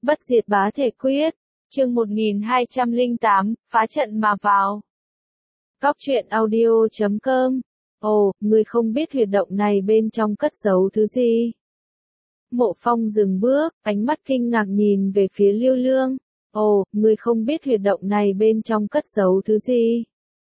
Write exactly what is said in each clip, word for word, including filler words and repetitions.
Bất diệt bá thể quyết, chương một nghìn hai trăm lẻ tám, phá trận mà vào. Góc truyện audio chấm com. Ồ, ngươi không biết huyệt động này bên trong cất giấu thứ gì? Mộ Phong dừng bước, ánh mắt kinh ngạc nhìn về phía Lưu Lương. Ồ, ngươi không biết huyệt động này bên trong cất giấu thứ gì?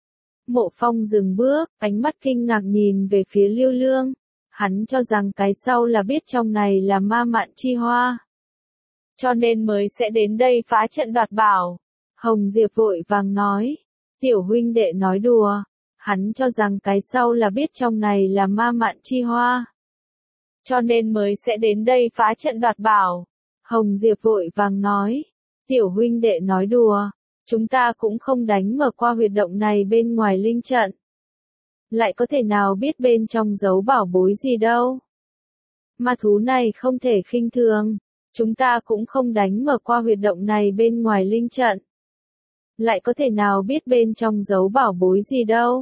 Mộ Phong dừng bước, ánh mắt kinh ngạc nhìn về phía Lưu Lương. Hắn cho rằng cái sau là biết trong này là ma mạn chi hoa, cho nên mới sẽ đến đây phá trận đoạt bảo. Hồng Diệp vội vàng nói, tiểu huynh đệ nói đùa, hắn cho rằng cái sau là biết trong này là ma mạn chi hoa, cho nên mới sẽ đến đây phá trận đoạt bảo. Hồng Diệp vội vàng nói, tiểu huynh đệ nói đùa, chúng ta cũng không đánh mở qua huyệt động này bên ngoài linh trận, lại có thể nào biết bên trong giấu bảo bối gì đâu. Ma thú này không thể khinh thường, chúng ta cũng không đánh mở qua huyệt động này bên ngoài linh trận, lại có thể nào biết bên trong giấu bảo bối gì đâu.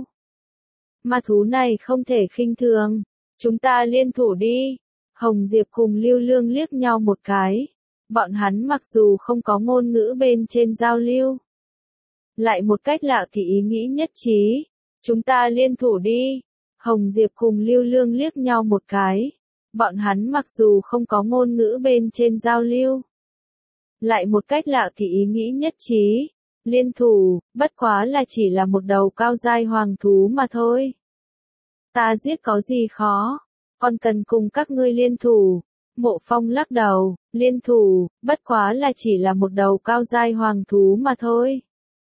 Ma thú này không thể khinh thường, chúng ta liên thủ đi. Hồng Diệp cùng Lưu Lương liếc nhau một cái, bọn hắn mặc dù không có ngôn ngữ bên trên giao lưu, lại một cách lạ kỳ ý nghĩ nhất trí. Chúng ta liên thủ đi. Hồng Diệp cùng Lưu Lương liếc nhau một cái, bọn hắn mặc dù không có ngôn ngữ bên trên giao lưu, lại một cách lạ kỳ ý nghĩ nhất trí. Liên thủ, bất quá là chỉ là một đầu cao giai hoàng thú mà thôi. Ta giết có gì khó, còn cần cùng các ngươi liên thủ. Mộ Phong lắc đầu, liên thủ, bất quá là chỉ là một đầu cao giai hoàng thú mà thôi.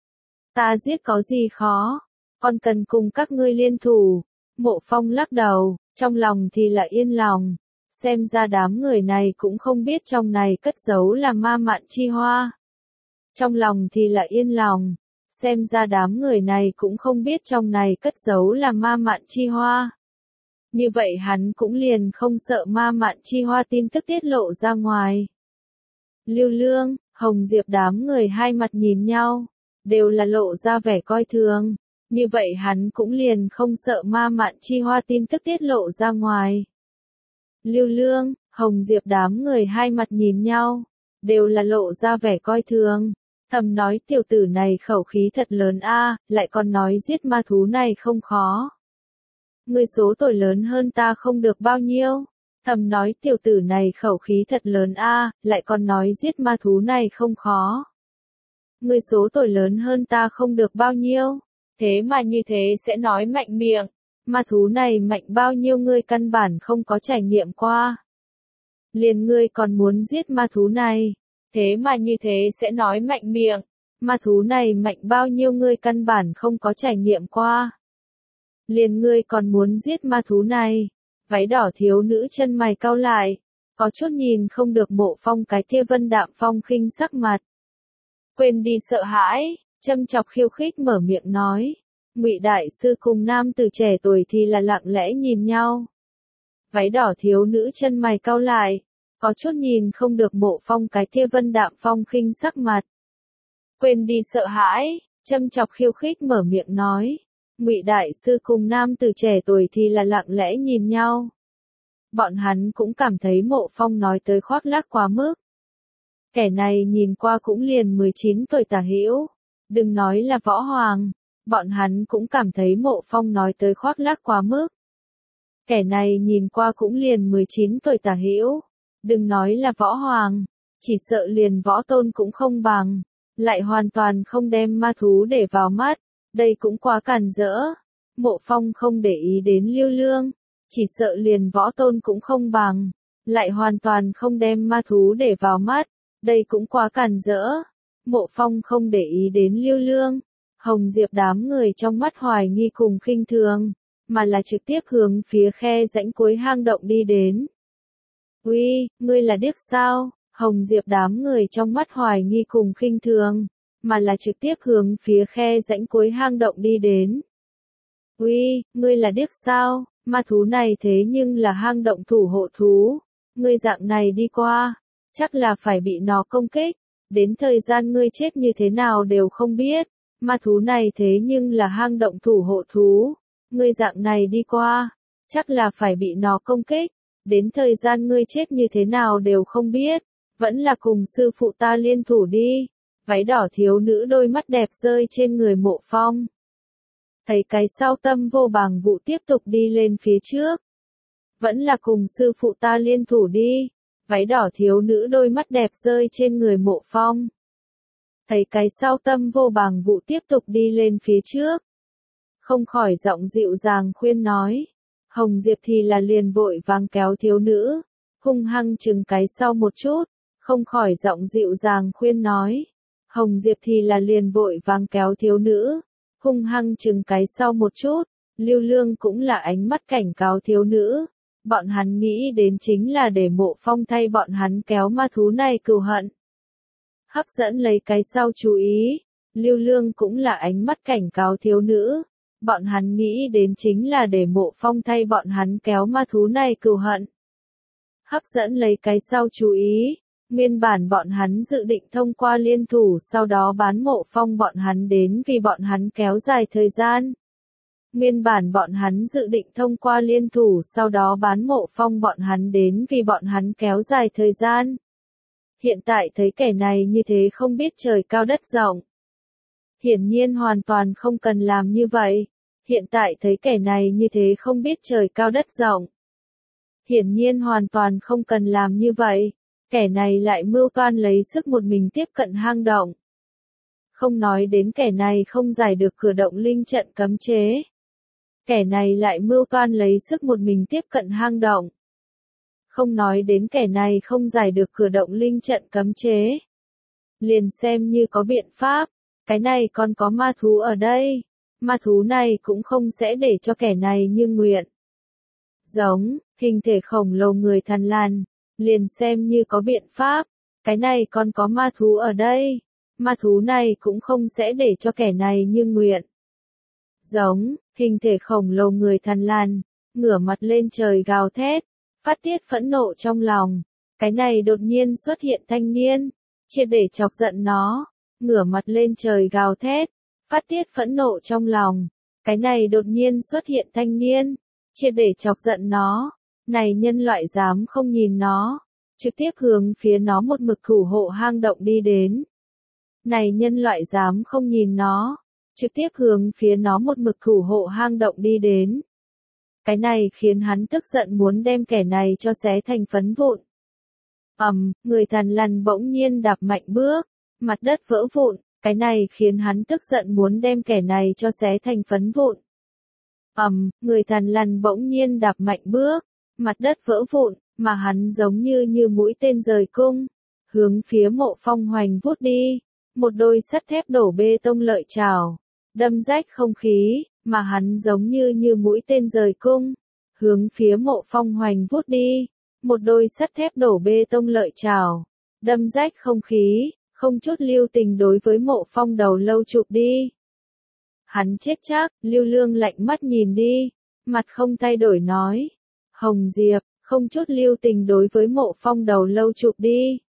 Ta giết có gì khó, còn cần cùng các ngươi liên thủ. Mộ Phong lắc đầu, trong lòng thì là yên lòng, xem ra đám người này cũng không biết trong này cất giấu là ma mạn chi hoa. Trong lòng thì là yên lòng, xem ra đám người này cũng không biết trong này cất giấu là ma mạn chi hoa. Như vậy hắn cũng liền không sợ ma mạn chi hoa tin tức tiết lộ ra ngoài. Lưu Lương, Hồng Diệp đám người hai mặt nhìn nhau, đều là lộ ra vẻ coi thường. Như vậy hắn cũng liền không sợ ma mạn chi hoa tin tức tiết lộ ra ngoài. Lưu Lương, Hồng Diệp đám người hai mặt nhìn nhau, đều là lộ ra vẻ coi thường. Thầm nói tiểu tử này khẩu khí thật lớn a, lại còn nói giết ma thú này không khó. Người số tuổi lớn hơn ta không được bao nhiêu. Thầm nói tiểu tử này khẩu khí thật lớn a, lại còn nói giết ma thú này không khó. Người số tuổi lớn hơn ta không được bao nhiêu. Thế mà như thế sẽ nói mạnh miệng, ma thú này mạnh bao nhiêu ngươi căn bản không có trải nghiệm qua. Liền ngươi còn muốn giết ma thú này, thế mà như thế sẽ nói mạnh miệng, ma thú này mạnh bao nhiêu ngươi căn bản không có trải nghiệm qua. Liền ngươi còn muốn giết ma thú này. Váy đỏ thiếu nữ chân mày cau lại, có chút nhìn không được Mộ Phong cái kia vân đạm phong khinh sắc mặt. Quên đi sợ hãi. Châm chọc khiêu khích mở miệng nói, Ngụy đại sư cùng nam tử trẻ tuổi thì là lặng lẽ nhìn nhau. Váy đỏ thiếu nữ chân mày cau lại, có chút nhìn không được Mộ Phong cái kia vân đạm phong khinh sắc mặt. Quên đi sợ hãi, châm chọc khiêu khích mở miệng nói, Ngụy đại sư cùng nam tử trẻ tuổi thì là lặng lẽ nhìn nhau. Bọn hắn cũng cảm thấy Mộ Phong nói tới khoác lác quá mức. Kẻ này nhìn qua cũng liền mười chín tuổi tả hữu. Đừng nói là võ hoàng, bọn hắn cũng cảm thấy Mộ Phong nói tới khoác lác quá mức. Kẻ này nhìn qua cũng liền mười chín tuổi tả hữu, đừng nói là võ hoàng, chỉ sợ liền võ tôn cũng không bằng, lại hoàn toàn không đem ma thú để vào mắt, đây cũng quá càn rỡ. Mộ Phong không để ý đến Lưu Lương, chỉ sợ liền võ tôn cũng không bằng, lại hoàn toàn không đem ma thú để vào mắt, đây cũng quá càn rỡ. Mộ Phong không để ý đến Lưu Lương, Hồng Diệp đám người trong mắt hoài nghi cùng khinh thường, mà là trực tiếp hướng phía khe rãnh cuối hang động đi đến. Uy, ngươi là điếc sao? Hồng Diệp đám người trong mắt hoài nghi cùng khinh thường, mà là trực tiếp hướng phía khe rãnh cuối hang động đi đến. Uy, ngươi là điếc sao? Ma thú này thế nhưng là hang động thủ hộ thú, ngươi dạng này đi qua, chắc là phải bị nó công kích. Đến thời gian ngươi chết như thế nào đều không biết, ma thú này thế nhưng là hang động thủ hộ thú, ngươi dạng này đi qua, chắc là phải bị nó công kích, đến thời gian ngươi chết như thế nào đều không biết, Vẫn là cùng sư phụ ta liên thủ đi. Váy đỏ thiếu nữ đôi mắt đẹp rơi trên người Mộ Phong. Thấy cái sau Tâm Vô Bàng Vụ tiếp tục đi lên phía trước. Vẫn là cùng sư phụ ta liên thủ đi. Váy đỏ thiếu nữ đôi mắt đẹp rơi trên người Mộ Phong. Thấy cái sau Tâm Vô Bàng Vụ tiếp tục đi lên phía trước. Không khỏi giọng dịu dàng khuyên nói. Hồng Diệp thì là liền vội vàng kéo thiếu nữ. Hung hăng chừng cái sau một chút. Không khỏi giọng dịu dàng khuyên nói. Hồng Diệp thì là liền vội vàng kéo thiếu nữ. Hung hăng chừng cái sau một chút. Lưu Lương cũng là ánh mắt cảnh cáo thiếu nữ. Bọn hắn nghĩ đến chính là để Mộ Phong thay bọn hắn kéo ma thú này cừu hận. Hấp dẫn lấy cái sau chú ý. Lưu Lương cũng là ánh mắt cảnh cáo thiếu nữ. Bọn hắn nghĩ đến chính là để Mộ Phong thay bọn hắn kéo ma thú này cừu hận. Hấp dẫn lấy cái sau chú ý. Nguyên bản bọn hắn dự định thông qua liên thủ sau đó bán Mộ Phong bọn hắn đến vì bọn hắn kéo dài thời gian. Nguyên bản bọn hắn dự định thông qua liên thủ sau đó bán Mộ Phong bọn hắn đến vì bọn hắn kéo dài thời gian. Hiện tại thấy kẻ này như thế không biết trời cao đất rộng. Hiển nhiên hoàn toàn không cần làm như vậy. Hiện tại thấy kẻ này như thế không biết trời cao đất rộng. Hiển nhiên hoàn toàn không cần làm như vậy. Kẻ này lại mưu toan lấy sức một mình tiếp cận hang động. Không nói đến kẻ này không giải được cửa động linh trận cấm chế. Kẻ này lại mưu toan lấy sức một mình tiếp cận hang động. Không nói đến kẻ này không giải được cửa động linh trận cấm chế. Liền xem như có biện pháp, cái này còn có ma thú ở đây. Ma thú này cũng không sẽ để cho kẻ này như nguyện. Giống, hình thể khổng lồ người thằn lằn, liền xem như có biện pháp, cái này còn có ma thú ở đây. Ma thú này cũng không sẽ để cho kẻ này như nguyện. Giống, hình thể khổng lồ người thằn lằn, ngửa mặt lên trời gào thét, phát tiết phẫn nộ trong lòng. Cái này đột nhiên xuất hiện thanh niên, triệt để chọc giận nó, ngửa mặt lên trời gào thét, phát tiết phẫn nộ trong lòng. Cái này đột nhiên xuất hiện thanh niên, triệt để chọc giận nó. Này nhân loại dám không nhìn nó, trực tiếp hướng phía nó một mực thủ hộ hang động đi đến. Này nhân loại dám không nhìn nó, trực tiếp hướng phía nó một mực thủ hộ hang động đi đến. Cái này khiến hắn tức giận muốn đem kẻ này cho xé thành phấn vụn. Ầm, um, người thằn lằn bỗng nhiên đạp mạnh bước, mặt đất vỡ vụn, cái này khiến hắn tức giận muốn đem kẻ này cho xé thành phấn vụn. Ầm, um, người thằn lằn bỗng nhiên đạp mạnh bước, mặt đất vỡ vụn, mà hắn giống như như mũi tên rời cung, hướng phía Mộ Phong hoành vút đi, một đôi sắt thép đổ bê tông lợi chảo, đâm rách không khí, mà hắn giống như như mũi tên rời cung, hướng phía Mộ Phong hoành vút đi, một đôi sắt thép đổ bê tông lợi chảo, đâm rách không khí, không chút lưu tình đối với Mộ Phong đầu lâu chụp đi. Hắn chết chắc, Lưu Lương lạnh mắt nhìn đi, mặt không thay đổi nói. Hồng Diệp, không chút lưu tình đối với Mộ Phong đầu lâu chụp đi.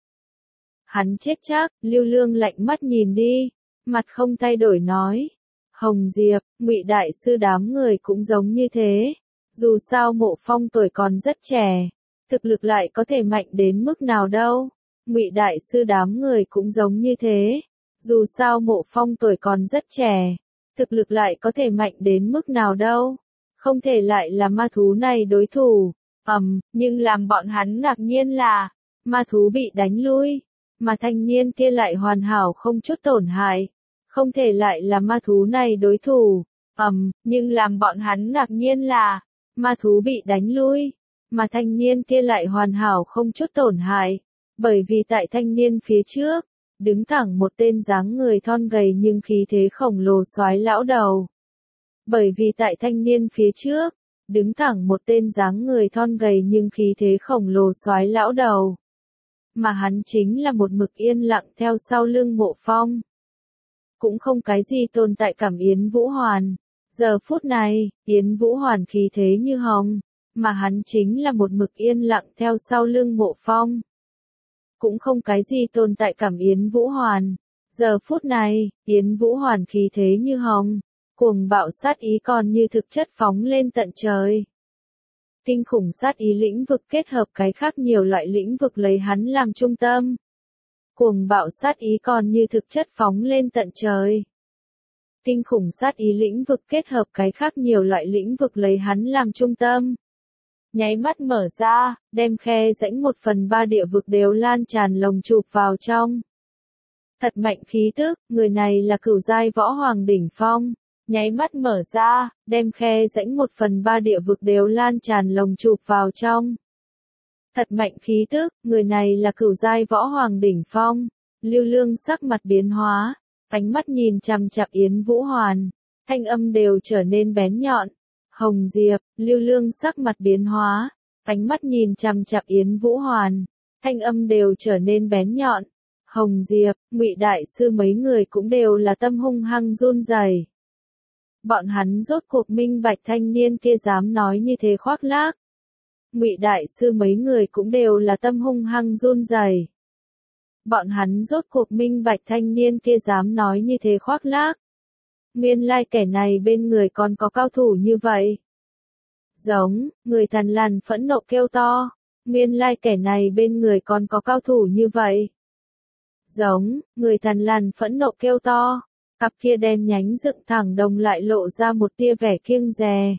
Hắn chết chắc, Lưu Lương lạnh mắt nhìn đi, mặt không thay đổi nói. Hồng Diệp, Ngụy đại sư đám người cũng giống như thế. Dù sao Mộ Phong tuổi còn rất trẻ, thực lực lại có thể mạnh đến mức nào đâu. Ngụy đại sư đám người cũng giống như thế. Dù sao Mộ Phong tuổi còn rất trẻ, thực lực lại có thể mạnh đến mức nào đâu. Không thể lại là ma thú này đối thủ. Ầm, um, nhưng làm bọn hắn ngạc nhiên là, ma thú bị đánh lui, mà thanh niên kia lại hoàn hảo không chút tổn hại. Không thể lại là ma thú này đối thủ. Ầm, um, nhưng làm bọn hắn ngạc nhiên là, ma thú bị đánh lui, mà thanh niên kia lại hoàn hảo không chút tổn hại. Bởi vì tại thanh niên phía trước, đứng thẳng một tên dáng người thon gầy nhưng khí thế khổng lồ soái lão đầu. Bởi vì tại thanh niên phía trước, đứng thẳng một tên dáng người thon gầy nhưng khí thế khổng lồ soái lão đầu. Mà hắn chính là một mực yên lặng theo sau lưng Mộ Phong. Cũng không cái gì tồn tại cảm Yến Vũ Hoàn. Giờ phút này, Yến Vũ Hoàn khí thế như hồng, mà hắn chính là một mực yên lặng theo sau lưng Mộ Phong. Cũng không cái gì tồn tại cảm Yến Vũ Hoàn. Giờ phút này, Yến Vũ Hoàn khí thế như hồng, cuồng bạo sát ý còn như thực chất phóng lên tận trời. Kinh khủng sát ý lĩnh vực kết hợp cái khác nhiều loại lĩnh vực lấy hắn làm trung tâm. Cuồng bạo sát ý còn như thực chất phóng lên tận trời. Kinh khủng sát ý lĩnh vực kết hợp cái khác nhiều loại lĩnh vực lấy hắn làm trung tâm. Nháy mắt mở ra, đem khe rãnh một phần ba địa vực đều lan tràn lồng chụp vào trong. Thật mạnh khí tức, người này là cửu giai võ hoàng đỉnh phong. Nháy mắt mở ra, đem khe rãnh một phần ba địa vực đều lan tràn lồng chụp vào trong. Thật mạnh khí tức, người này là cửu giai võ hoàng đỉnh phong. Lưu Lương sắc mặt biến hóa, ánh mắt nhìn chằm chằm Yến Vũ Hoàn, thanh âm đều trở nên bén nhọn. Hồng Diệp, Lưu Lương sắc mặt biến hóa, ánh mắt nhìn chằm chằm Yến Vũ Hoàn, thanh âm đều trở nên bén nhọn. Hồng Diệp, Ngụy đại sư mấy người cũng đều là tâm hung hăng run rẩy. Bọn hắn rốt cuộc minh bạch thanh niên kia dám nói như thế khoác lác. Ngụy đại sư mấy người cũng đều là tâm hung hăng run rẩy. Bọn hắn rốt cuộc minh bạch thanh niên kia dám nói như thế khoác lác. Nguyên lai kẻ này bên người còn có cao thủ như vậy. Giống, người Thần Lằn phẫn nộ kêu to. Nguyên lai kẻ này bên người còn có cao thủ như vậy. Giống, người Thần Lằn phẫn nộ kêu to. Cặp kia đen nhánh dựng thẳng đồng lại lộ ra một tia vẻ kiêng dè.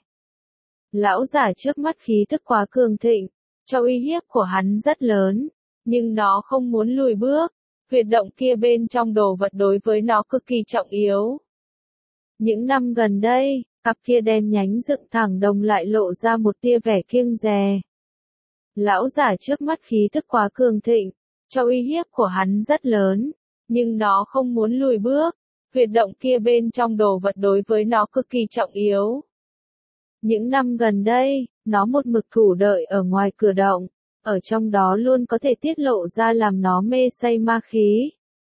Lão giả trước mắt khí tức quá cường thịnh, cho uy hiếp của hắn rất lớn, nhưng nó không muốn lùi bước. Huyệt động kia bên trong đồ vật đối với nó cực kỳ trọng yếu. Những năm gần đây, cặp kia đen nhánh dựng thẳng đồng lại lộ ra một tia vẻ kiêng dè. Lão giả trước mắt khí tức quá cường thịnh, cho uy hiếp của hắn rất lớn, nhưng nó không muốn lùi bước. Huyệt động kia bên trong đồ vật đối với nó cực kỳ trọng yếu. Những năm gần đây, nó một mực thủ đợi ở ngoài cửa động, ở trong đó luôn có thể tiết lộ ra làm nó mê say ma khí.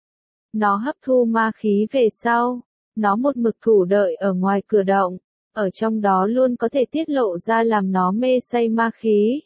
Nó hấp thu ma khí về sau, nó một mực thủ đợi ở ngoài cửa động, ở trong đó luôn có thể tiết lộ ra làm nó mê say ma khí.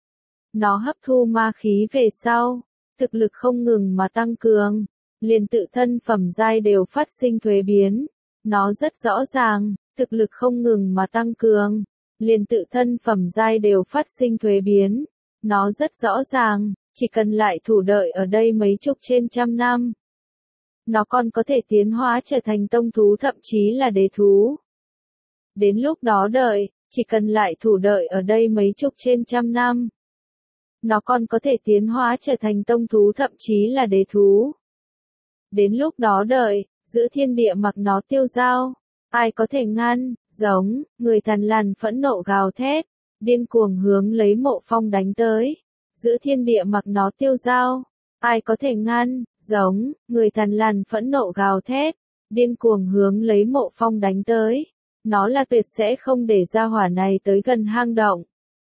Nó hấp thu ma khí về sau, thực lực không ngừng mà tăng cường. Liền tự thân phẩm giai đều phát sinh thuế biến. Nó rất rõ ràng, thực lực không ngừng mà tăng cường. Liền tự thân phẩm giai đều phát sinh thuế biến. Nó rất rõ ràng, chỉ cần lại thủ đợi ở đây mấy chục trên trăm năm. Nó còn có thể tiến hóa trở thành tông thú thậm chí là đế thú. Đến lúc đó đợi, chỉ cần lại thủ đợi ở đây mấy chục trên trăm năm. Nó còn có thể tiến hóa trở thành tông thú thậm chí là đế thú. Đến lúc đó đợi, giữa thiên địa mặc nó tiêu dao, ai có thể ngăn? Giống, người Thần Lằn phẫn nộ gào thét, điên cuồng hướng lấy Mộ Phong đánh tới. Giữa thiên địa mặc nó tiêu dao, ai có thể ngăn? Giống, người Thần Lằn phẫn nộ gào thét, điên cuồng hướng lấy Mộ Phong đánh tới. Nó là tuyệt sẽ không để ra hỏa này tới gần hang động.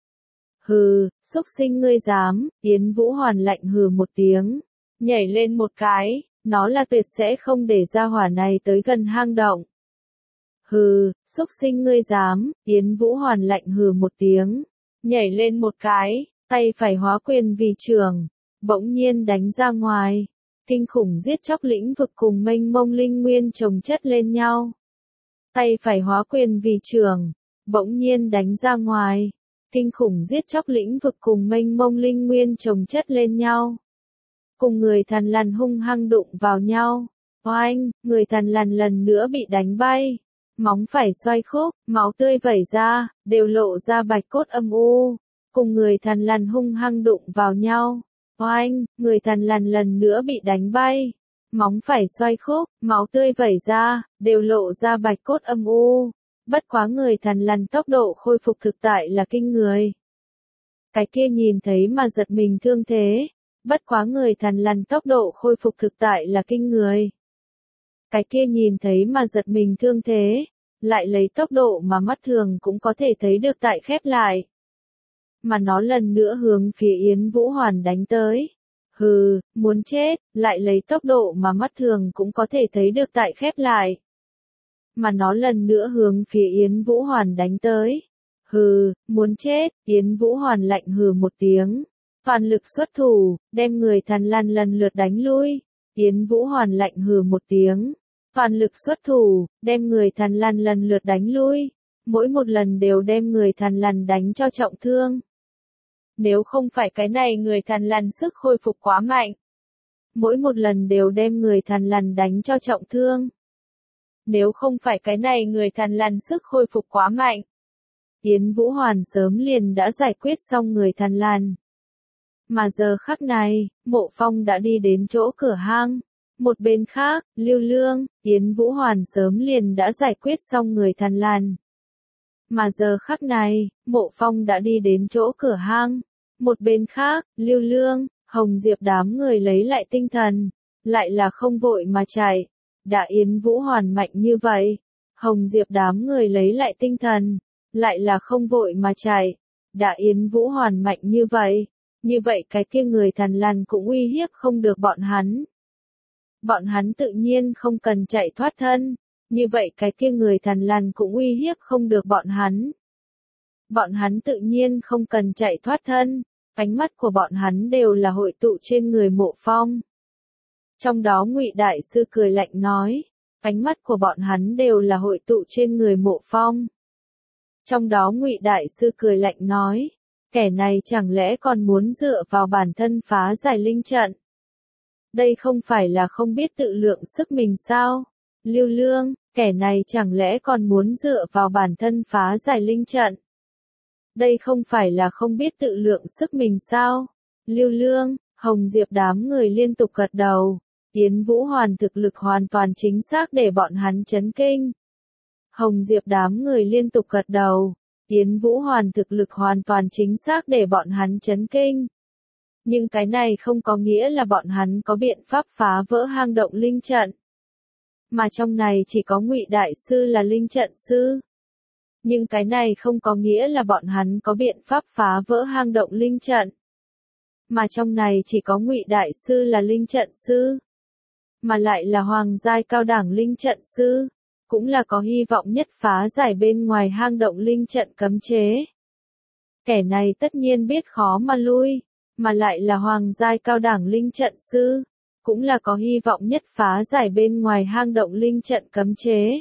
Hừ, xúc sinh ngươi dám, Yến Vũ Hoàn lạnh hừ một tiếng, nhảy lên một cái. Nó là tuyệt sẽ không để ra hỏa này tới gần hang động. Hừ, xúc sinh ngươi dám, Yến Vũ Hoàn lạnh hừ một tiếng, nhảy lên một cái, tay phải hóa quyền vì trường, bỗng nhiên đánh ra ngoài. Kinh khủng giết chóc lĩnh vực cùng mênh mông linh nguyên chồng chất lên nhau. Tay phải hóa quyền vì trường, bỗng nhiên đánh ra ngoài. Kinh khủng giết chóc lĩnh vực cùng mênh mông linh nguyên chồng chất lên nhau. Cùng người Thần Lằn hung hăng đụng vào nhau. Oanh, người Thần Lằn lần nữa bị đánh bay. Móng phải xoay khúc, máu tươi vẩy ra, đều lộ ra bạch cốt âm u. Cùng người Thần Lằn hung hăng đụng vào nhau. Oanh, người Thần Lằn lần nữa bị đánh bay. Móng phải xoay khúc, máu tươi vẩy ra, đều lộ ra bạch cốt âm u. Bất quá người Thần Lằn tốc độ khôi phục thực tại là kinh người. Cái kia nhìn thấy mà giật mình thương thế. Bất quá người Thần Lằn tốc độ khôi phục thực tại là kinh người. Cái kia nhìn thấy mà giật mình thương thế, lại lấy tốc độ mà mắt thường cũng có thể thấy được tại khép lại. Mà nó lần nữa hướng phía Yến Vũ Hoàn đánh tới. Hừ, muốn chết, lại lấy tốc độ mà mắt thường cũng có thể thấy được tại khép lại. Mà nó lần nữa hướng phía Yến Vũ Hoàn đánh tới. Hừ, muốn chết, Yến Vũ Hoàn lạnh hừ một tiếng. Toàn lực xuất thủ, đem người Thần Lằn lần lượt đánh lui. Yến Vũ Hoàn lạnh hừ một tiếng. Toàn lực xuất thủ, đem người Thần Lằn lần lượt đánh lui. mỗi một lần đều đem người thằn lằn đánh cho trọng thương. Nếu không phải cái này người thằn lằn sức khôi phục quá mạnh. Mỗi một lần đều đem người thằn lằn đánh cho trọng thương. Nếu không phải cái này người thằn lằn sức khôi phục quá mạnh. Yến Vũ Hoàn sớm liền đã giải quyết xong người thằn lằn. Mà giờ khắc này, Mộ Phong đã đi đến chỗ cửa hang. Một bên khác, Lưu Lương, Yến Vũ Hoàn sớm liền đã giải quyết xong người thằn lằn. Mà giờ khắc này, Mộ Phong đã đi đến chỗ cửa hang. Một bên khác, Lưu Lương, Hồng Diệp đám người lấy lại tinh thần, lại là không vội mà chạy. Đã Yến Vũ Hoàn mạnh như vậy, Hồng Diệp đám người lấy lại tinh thần, lại là không vội mà chạy. Đã Yến Vũ Hoàn mạnh như vậy, như vậy cái kia người thằn lằn cũng uy hiếp không được bọn hắn. Bọn hắn tự nhiên không cần chạy thoát thân, như vậy cái kia người thằn lằn cũng uy hiếp không được bọn hắn. Bọn hắn tự nhiên không cần chạy thoát thân, ánh mắt của bọn hắn đều là hội tụ trên người Mộ Phong. Trong đó Ngụy Đại Sư cười lạnh nói, ánh mắt của bọn hắn đều là hội tụ trên người Mộ Phong. Trong đó Ngụy Đại Sư cười lạnh nói, kẻ này chẳng lẽ còn muốn dựa vào bản thân phá giải linh trận. Đây không phải là không biết tự lượng sức mình sao? Lưu Lương, kẻ này chẳng lẽ còn muốn dựa vào bản thân phá giải linh trận. Đây không phải là không biết tự lượng sức mình sao? Lưu Lương, Hồng Diệp đám người liên tục gật đầu. Yến Vũ Hoàn thực lực hoàn toàn chính xác để bọn hắn chấn kinh. Hồng Diệp đám người liên tục gật đầu. Yến Vũ Hoàn thực lực hoàn toàn chính xác để bọn hắn chấn kinh. Nhưng cái này không có nghĩa là bọn hắn có biện pháp phá vỡ hang động linh trận. Mà trong này chỉ có Ngụy Đại Sư là linh trận sư. Nhưng cái này không có nghĩa là bọn hắn có biện pháp phá vỡ hang động linh trận. Mà trong này chỉ có Ngụy Đại Sư là linh trận sư. Mà lại là hoàng giai cao đẳng linh trận sư. Cũng là có hy vọng nhất phá giải bên ngoài hang động linh trận cấm chế. Kẻ này tất nhiên biết khó mà lui. Mà lại là hoàng giai cao đẳng linh trận sư. Cũng là có hy vọng nhất phá giải bên ngoài hang động linh trận cấm chế.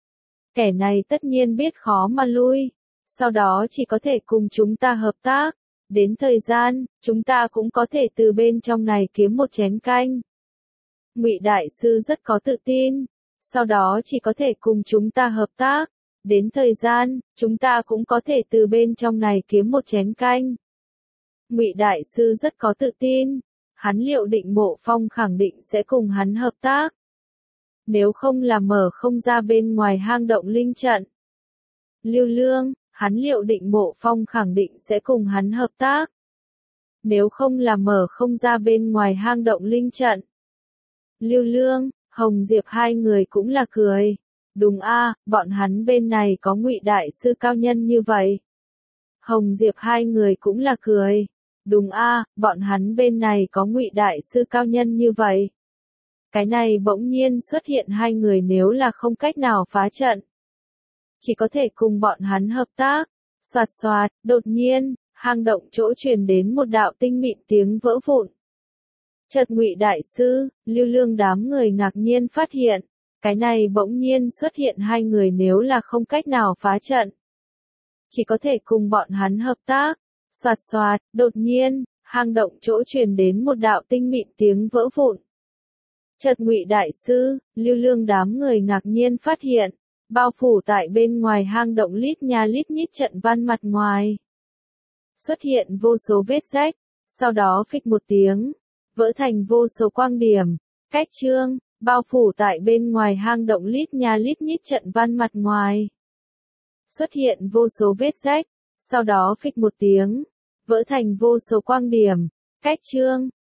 Kẻ này tất nhiên biết khó mà lui, sau đó chỉ có thể cùng chúng ta hợp tác. Đến thời gian, chúng ta cũng có thể từ bên trong này kiếm một chén canh. Ngụy Đại Sư rất có tự tin, sau đó chỉ có thể cùng chúng ta hợp tác. Đến thời gian, chúng ta cũng có thể từ bên trong này kiếm một chén canh. Ngụy Đại Sư rất có tự tin, hắn liệu định Mộ Phong khẳng định sẽ cùng hắn hợp tác. Nếu không là mở không ra bên ngoài hang động linh trận. Lưu Lương, hắn liệu định Mộ Phong khẳng định sẽ cùng hắn hợp tác. Nếu không là mở không ra bên ngoài hang động linh trận. Lưu Lương, Hồng Diệp hai người cũng là cười. Đúng a, bọn hắn bên này có Ngụy Đại Sư cao nhân như vậy. Hồng Diệp hai người cũng là cười. Đúng a, bọn hắn bên này có Ngụy Đại Sư cao nhân như vậy. Cái này bỗng nhiên xuất hiện hai người nếu là không cách nào phá trận. Chỉ có thể cùng bọn hắn hợp tác. Soạt soạt, đột nhiên, hang động chỗ truyền đến một đạo tinh mịn tiếng vỡ vụn. Chợt Ngụy Đại Sư, Lưu Lương đám người ngạc nhiên phát hiện. Cái này bỗng nhiên xuất hiện hai người nếu là không cách nào phá trận. Chỉ có thể cùng bọn hắn hợp tác. Soạt soạt, đột nhiên, hang động chỗ truyền đến một đạo tinh mịn tiếng vỡ vụn. Chợt Ngụy Đại Sư, Lưu Lương đám người ngạc nhiên phát hiện, bao phủ tại bên ngoài hang động lít nha lít nhít trận văn mặt ngoài. Xuất hiện vô số vết rách, sau đó phịch một tiếng, vỡ thành vô số quang điểm, cách chương, bao phủ tại bên ngoài hang động lít nha lít nhít trận văn mặt ngoài. Xuất hiện vô số vết rách, sau đó phịch một tiếng, vỡ thành vô số quang điểm, cách chương,